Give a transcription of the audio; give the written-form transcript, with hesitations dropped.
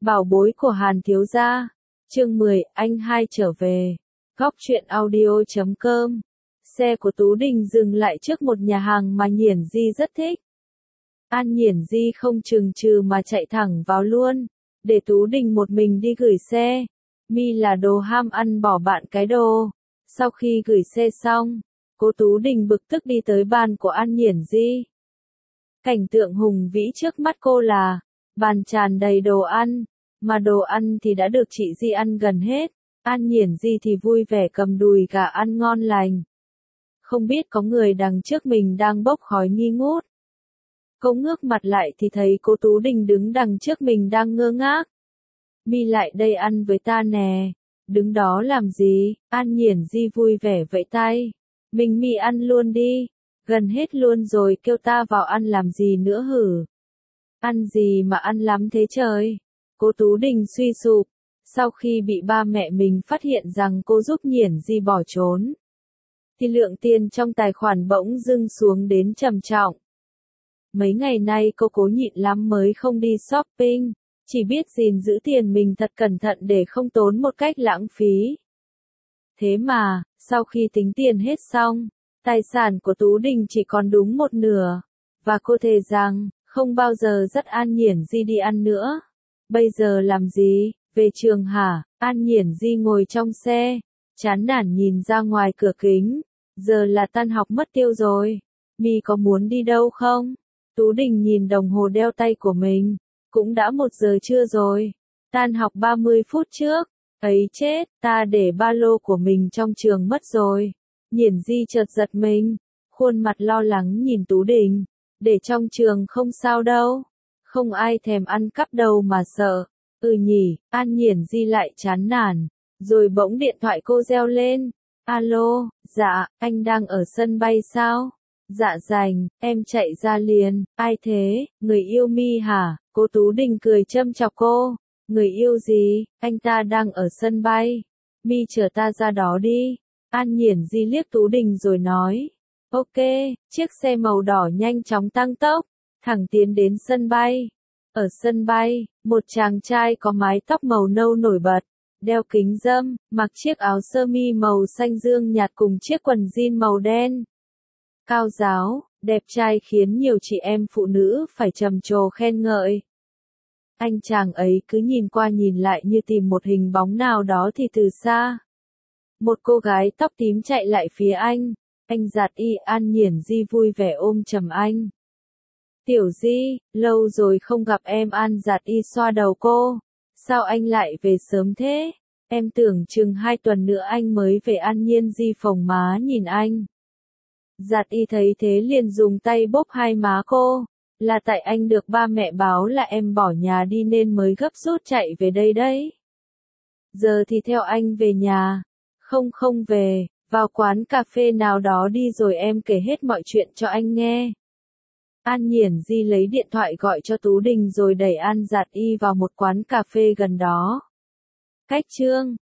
Bảo bối của Hàn thiếu gia. Chương 10, anh hai trở về. Góc truyện audio.com. Xe của Tú Đình dừng lại trước một nhà hàng mà Nhiển Di rất thích. An Nhiển Di không chừng chừ mà chạy thẳng vào luôn, để Tú Đình một mình đi gửi xe. Mi là đồ ham ăn bỏ bạn cái đồ. Sau khi gửi xe xong, cô Tú Đình bực tức đi tới bàn của An Nhiển Di. Cảnh tượng hùng vĩ trước mắt cô là bàn tràn đầy đồ ăn, mà đồ ăn thì đã được chị Di ăn gần hết. An Nhiển Di thì vui vẻ cầm đùi gà ăn ngon lành. Không biết có người đằng trước mình đang bốc khói nghi ngút. Cô ngước mặt lại thì thấy cô Tú Đình đứng đằng trước mình đang ngơ ngác. Mi lại đây ăn với ta nè. Đứng đó làm gì? An Nhiển Di vui vẻ vẫy tay. Mình Mi ăn luôn đi. Gần hết luôn rồi, kêu ta vào ăn làm gì nữa hử? Ăn gì mà ăn lắm thế trời? Cô Tú Đình suy sụp. Sau khi bị ba mẹ mình phát hiện rằng cô giúp Nhiển Di bỏ trốn, thì lượng tiền trong tài khoản bỗng dưng xuống đến trầm trọng. Mấy ngày nay cô cố nhịn lắm mới không đi shopping, chỉ biết gìn giữ tiền mình thật cẩn thận để không tốn một cách lãng phí. Thế mà, sau khi tính tiền hết xong, tài sản của Tú Đình chỉ còn đúng một nửa, và cô thề rằng, không bao giờ dắt An Nhiển Di đi ăn nữa. Bây giờ làm gì? Về trường hả? An Nhiển Di ngồi trong xe, chán nản nhìn ra ngoài cửa kính. Giờ là tan học mất tiêu rồi. Mi có muốn đi đâu không? Tú Đình nhìn đồng hồ đeo tay của mình. Cũng đã 1 giờ trưa rồi. Tan học 30 phút trước. Ấy chết, ta để ba lô của mình trong trường mất rồi. Nhiển Di chợt giật mình. Khuôn mặt lo lắng nhìn Tú Đình. Để trong trường không sao đâu. Không ai thèm ăn cắp đâu mà sợ. Nhỉ, An Nhiển Di lại chán nản. Rồi bỗng điện thoại cô reo lên. Alo, dạ, anh đang ở sân bay sao? Dạ rành, em chạy ra liền. Ai thế, người yêu Mi hả? Cô Tú Đình cười châm chọc cô. Người yêu gì? Anh ta đang ở sân bay. Mi chở ta ra đó đi. An Nhiển Di liếc Tú Đình rồi nói. Ok, chiếc xe màu đỏ nhanh chóng tăng tốc, thẳng tiến đến sân bay. Ở sân bay, một chàng trai có mái tóc màu nâu nổi bật, đeo kính râm, mặc chiếc áo sơ mi màu xanh dương nhạt cùng chiếc quần jean màu đen. Cao ráo, đẹp trai khiến nhiều chị em phụ nữ phải trầm trồ khen ngợi. Anh chàng ấy cứ nhìn qua nhìn lại như tìm một hình bóng nào đó thì từ xa, một cô gái tóc tím chạy lại phía anh. Anh Giạt Y. An Nhiển Di vui vẻ ôm chầm anh. Tiểu Di, lâu rồi không gặp em. An Giạt Y xoa đầu cô. Sao anh lại về sớm thế? Em tưởng chừng 2 tuần nữa anh mới về. An Nhiển Di phồng má nhìn anh. Giạt Y thấy thế liền dùng tay bóp hai má cô. Là tại anh được ba mẹ báo là em bỏ nhà đi nên mới gấp rút chạy về đây đấy. Giờ thì theo anh về nhà. Không về, vào quán cà phê nào đó đi rồi em kể hết mọi chuyện cho anh nghe. An Nhiển Di lấy điện thoại gọi cho Tú Đình rồi đẩy An Giạt Y vào một quán cà phê gần đó. Cách chương